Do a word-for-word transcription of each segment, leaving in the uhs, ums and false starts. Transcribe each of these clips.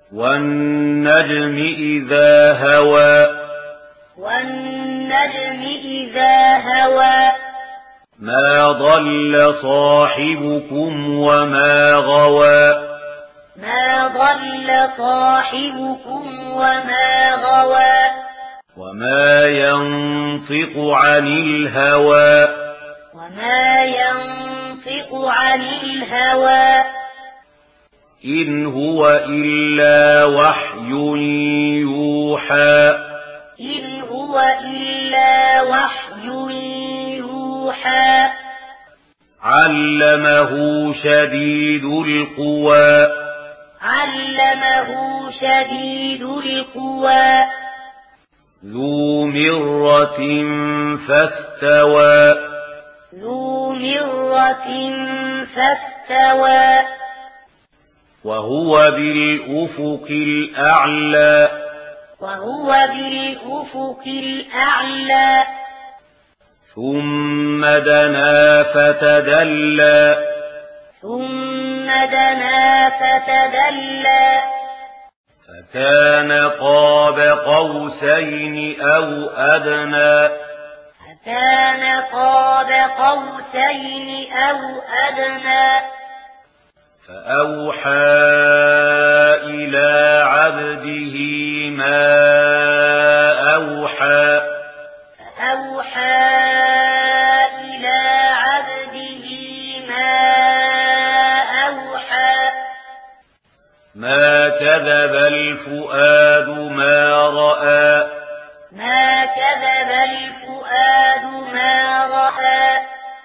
والنجم إذا هوى والنجم إذا هوى ما ضل صاحبكم وما غوى ما ضل صاحبكم وما غوى وما ينطق عن الهوى وما ينطق عن الهوى إن هو إلا وحي يوحى إن هو إلا وحي يوحى علمه شديد القوى علمه شديد القوى ذو مرة فاستوى ذو مرة فاستوى وهو بالأفق الأعلى وهو بالأفق الأعلى ثم دنا فتدلى ثم دنا فتدلى فكان قاب قوسين أو أدنى فكان قاب قوسين أو أدنى فأوحى إلى عبده ما أوحى فأوحى إلى عبده ما أوحى ما كذب الفؤاد ما رأى ما كذب الفؤاد ما رأى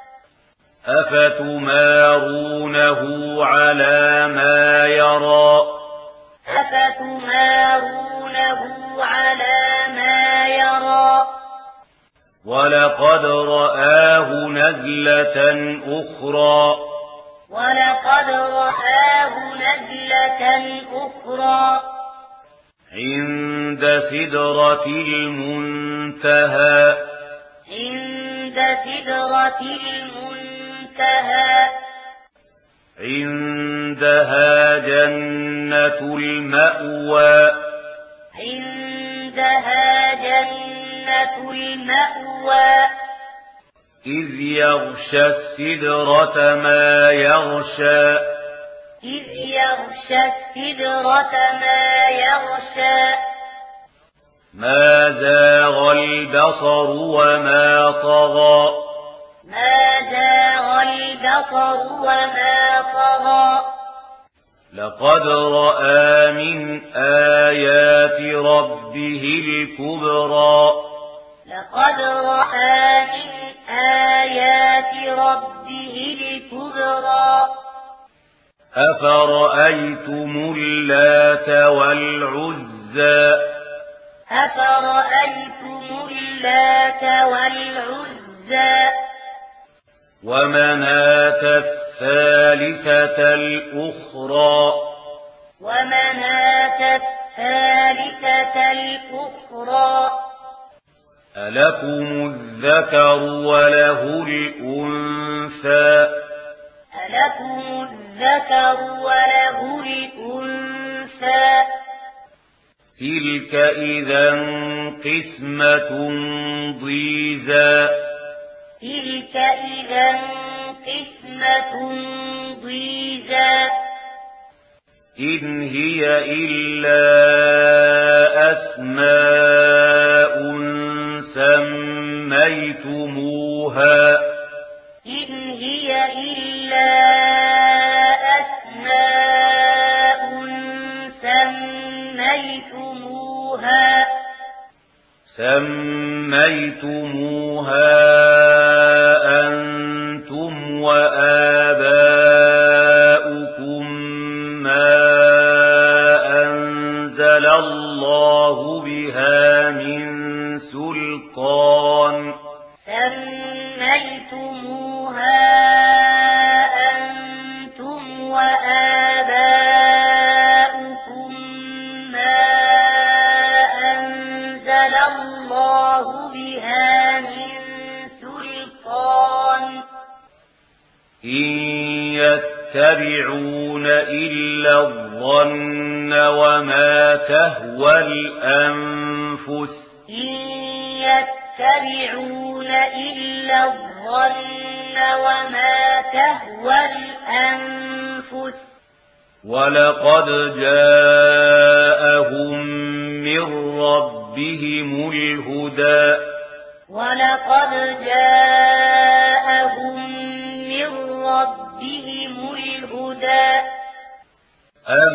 أفتمارونه على ما يرى أفتمارونه على ما يرى ولقد رآه نزلة أخرى ولقد رآه نزلة أخرى عند سدرة المنتهى عند سدرة المنتهى عندها جنة المأوى عندها جنة المأوى إذ يغشى السدرة ما يغشى إذ يغشى السدرة ما يغشى ما زاغ البصر وما طغى ما زاغ البصر وما طغى لقد رأى من آيات ربه الكبرى لقد رأى من آيات ربه الكبرى أفرأيتم اللات والعزى أفرأيتم اللات والعزى ومناة الثالثة الأخرى ومناة الثالثة الأخرى ألكم الذكر وله الأنثى ألكم الذكر وله الأنثى تلك إذا قسمة ضيزى تلك إذا قسمة ضيزى إن هي إلا أسماء سميتموها إن هي إلا أسماء سميتموها سميتموها أنتم وآباؤكم ما أنزل الله بها من سلطان سميتموها أنتم وآباؤكم ما أنزل الله بها من سلطان إن يتبعون إلا الظن وما تهوى الأنفس إن يتبعون إلا الظن وما تهوى الأنفس ولقد جاءهم من ربهم الهدى ولقد جاءهم من ربهم الهدى أم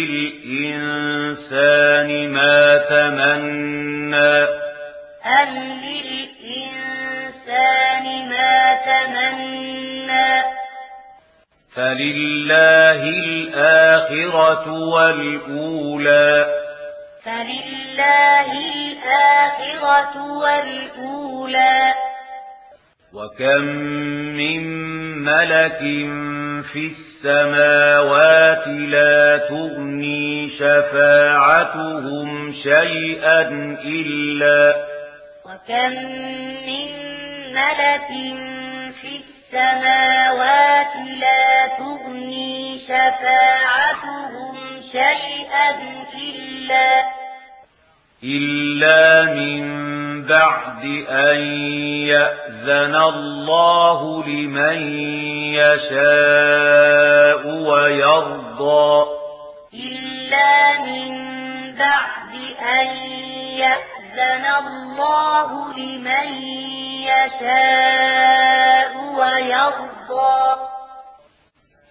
للإنسان ما تمنى أم للإنسان ما تمنى فلله الآخرة والأولى فلله الآخرة والأولى وكم من ملك في السماوات لا تغني شفاعتهم شيئا إلا وكم من ملك في السماوات لا تغني شفاعتهم شيئا إلا إلا من بعد أن يأذن الله لمن يشاء ويرضى إلا من بعد أن يأذن الله لمن يشاء ويرضى